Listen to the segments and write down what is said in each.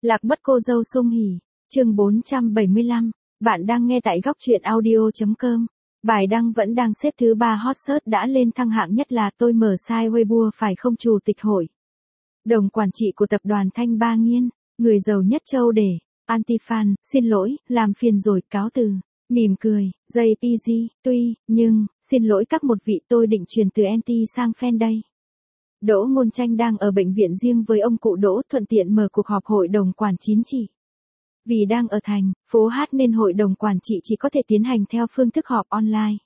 Lạc mất cô dâu Sung Hỉ, chương 475, bạn đang nghe tại góc truyện audio.com. Bài đăng vẫn đang xếp thứ 3 hot search đã lên thăng hạng nhất là tôi mở sai Weibo phải không chủ tịch hội. Đồng quản trị của tập đoàn Thanh Ba Nghiên, người giàu nhất châu để, anti-fan, xin lỗi, làm phiền rồi, cáo từ. Mỉm cười, JPG, nhưng, xin lỗi các một vị tôi định chuyển từ anti sang fan đây. Đỗ Ngôn Tranh đang ở bệnh viện riêng với ông cụ Đỗ thuận tiện mở cuộc họp hội đồng quản trị. Vì đang ở thành phố Hát nên hội đồng quản trị chỉ có thể tiến hành theo phương thức họp online.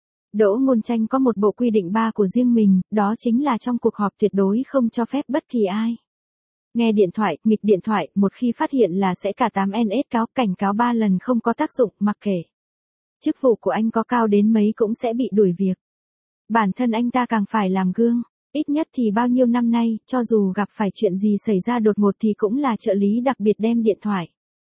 Đỗ Ngôn Tranh có một bộ quy định 3 của riêng mình, đó chính là trong cuộc họp tuyệt đối không cho phép bất kỳ ai nghe điện thoại, nghịch điện thoại, một khi phát hiện là sẽ cả 8NS cảnh cáo 3 lần không có tác dụng, mặc kệ chức vụ của anh có cao đến mấy cũng sẽ bị đuổi việc. Bản thân anh ta càng phải làm gương. Ít nhất thì bao nhiêu năm nay, cho dù gặp phải chuyện gì xảy ra đột ngột thì cũng là trợ lý đặc biệt đem điện thoại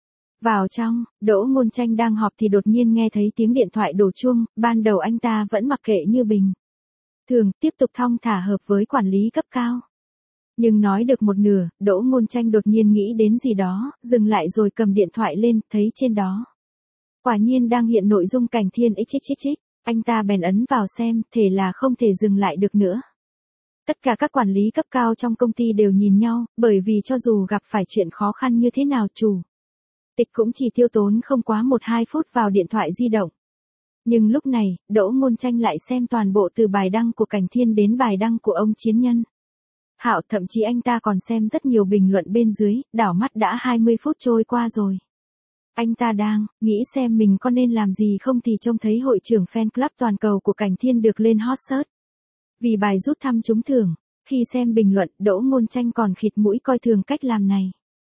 vào trong. Đỗ Ngôn Tranh đang họp thì đột nhiên nghe thấy tiếng điện thoại đổ chuông, ban đầu anh ta vẫn mặc kệ như bình thường, tiếp tục thong thả hợp với quản lý cấp cao. Nhưng nói được một nửa, Đỗ Ngôn Tranh đột nhiên nghĩ đến gì đó, dừng lại rồi cầm điện thoại lên, thấy trên đó quả nhiên đang hiện nội dung Cảnh Thiên XXX, anh ta bèn ấn vào xem, thế là không thể dừng lại được nữa. Tất cả các quản lý cấp cao trong công ty đều nhìn nhau, bởi vì cho dù gặp phải chuyện khó khăn như thế nào chủ tịch cũng chỉ tiêu tốn không quá 1-2 phút vào điện thoại di động. Nhưng lúc này, Đỗ Ngôn Tranh lại xem toàn bộ từ bài đăng của Cảnh Thiên đến bài đăng của ông Chiến Nhân Hạo, thậm chí anh ta còn xem rất nhiều bình luận bên dưới, đảo mắt đã 20 phút trôi qua rồi. Anh ta đang nghĩ xem mình có nên làm gì không thì trông thấy hội trưởng fan club toàn cầu của Cảnh Thiên được lên hot search. Vì bài rút thăm trúng thưởng, khi xem bình luận, Đỗ Ngôn Tranh còn khịt mũi coi thường cách làm này.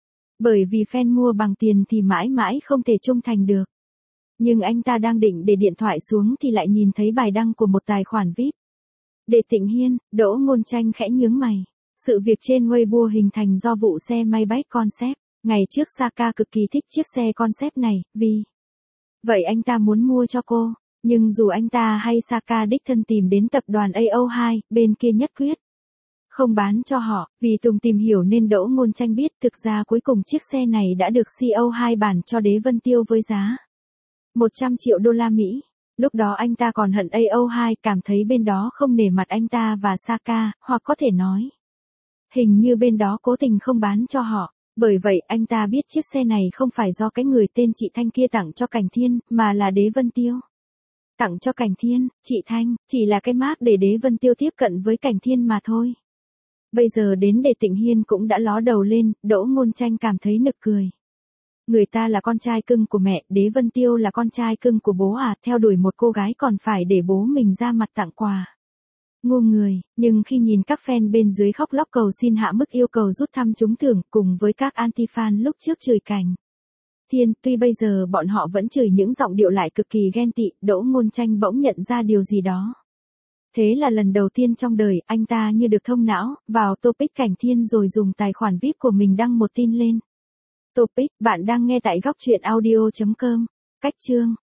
Bởi vì fan mua bằng tiền thì mãi mãi không thể trung thành được. Nhưng anh ta đang định để điện thoại xuống thì lại nhìn thấy bài đăng của một tài khoản VIP. Để Tịnh Hiên, Đỗ Ngôn Tranh khẽ nhướng mày. Sự việc trên Weibo hình thành do vụ xe Maybach Concept. Ngày trước Saka cực kỳ thích chiếc xe Concept này, vì vậy anh ta muốn mua cho cô. Nhưng dù anh ta hay Saka đích thân tìm đến tập đoàn AO2, bên kia nhất quyết không bán cho họ. Vì Tùng tìm hiểu nên Đỗ Ngôn Tranh biết thực ra cuối cùng chiếc xe này đã được CO2 bản cho Đế Vân Tiêu với giá 100 triệu đô la Mỹ. Lúc đó anh ta còn hận AO2, cảm thấy bên đó không nể mặt anh ta và Saka, hoặc có thể nói hình như bên đó cố tình không bán cho họ. Bởi vậy anh ta biết chiếc xe này không phải do cái người tên chị Thanh kia tặng cho Cảnh Thiên, mà là Đế Vân Tiêu tặng cho Cảnh Thiên. Chị Thanh chỉ là cái mác để Đế Vân Tiêu tiếp cận với Cảnh Thiên mà thôi. Bây giờ đến Để Tịnh Hiên cũng đã ló đầu lên, Đỗ Ngôn Tranh cảm thấy nực cười. Người ta là con trai cưng của mẹ, Đế Vân Tiêu là con trai cưng của bố à, theo đuổi một cô gái còn phải để bố mình ra mặt tặng quà. Ngu người, nhưng khi nhìn các fan bên dưới khóc lóc cầu xin hạ mức yêu cầu rút thăm trúng thưởng cùng với các anti-fan lúc trước chửi Cảnh Thiên, tuy bây giờ bọn họ vẫn chửi những giọng điệu lại cực kỳ ghen tị, Đỗ Ngôn Tranh bỗng nhận ra điều gì đó. Thế là lần đầu tiên trong đời, anh ta như được thông não, vào topic Cảnh Thiên rồi dùng tài khoản VIP của mình đăng một tin lên. Topic, bạn đang nghe tại góc truyện audio.com. Cách chương.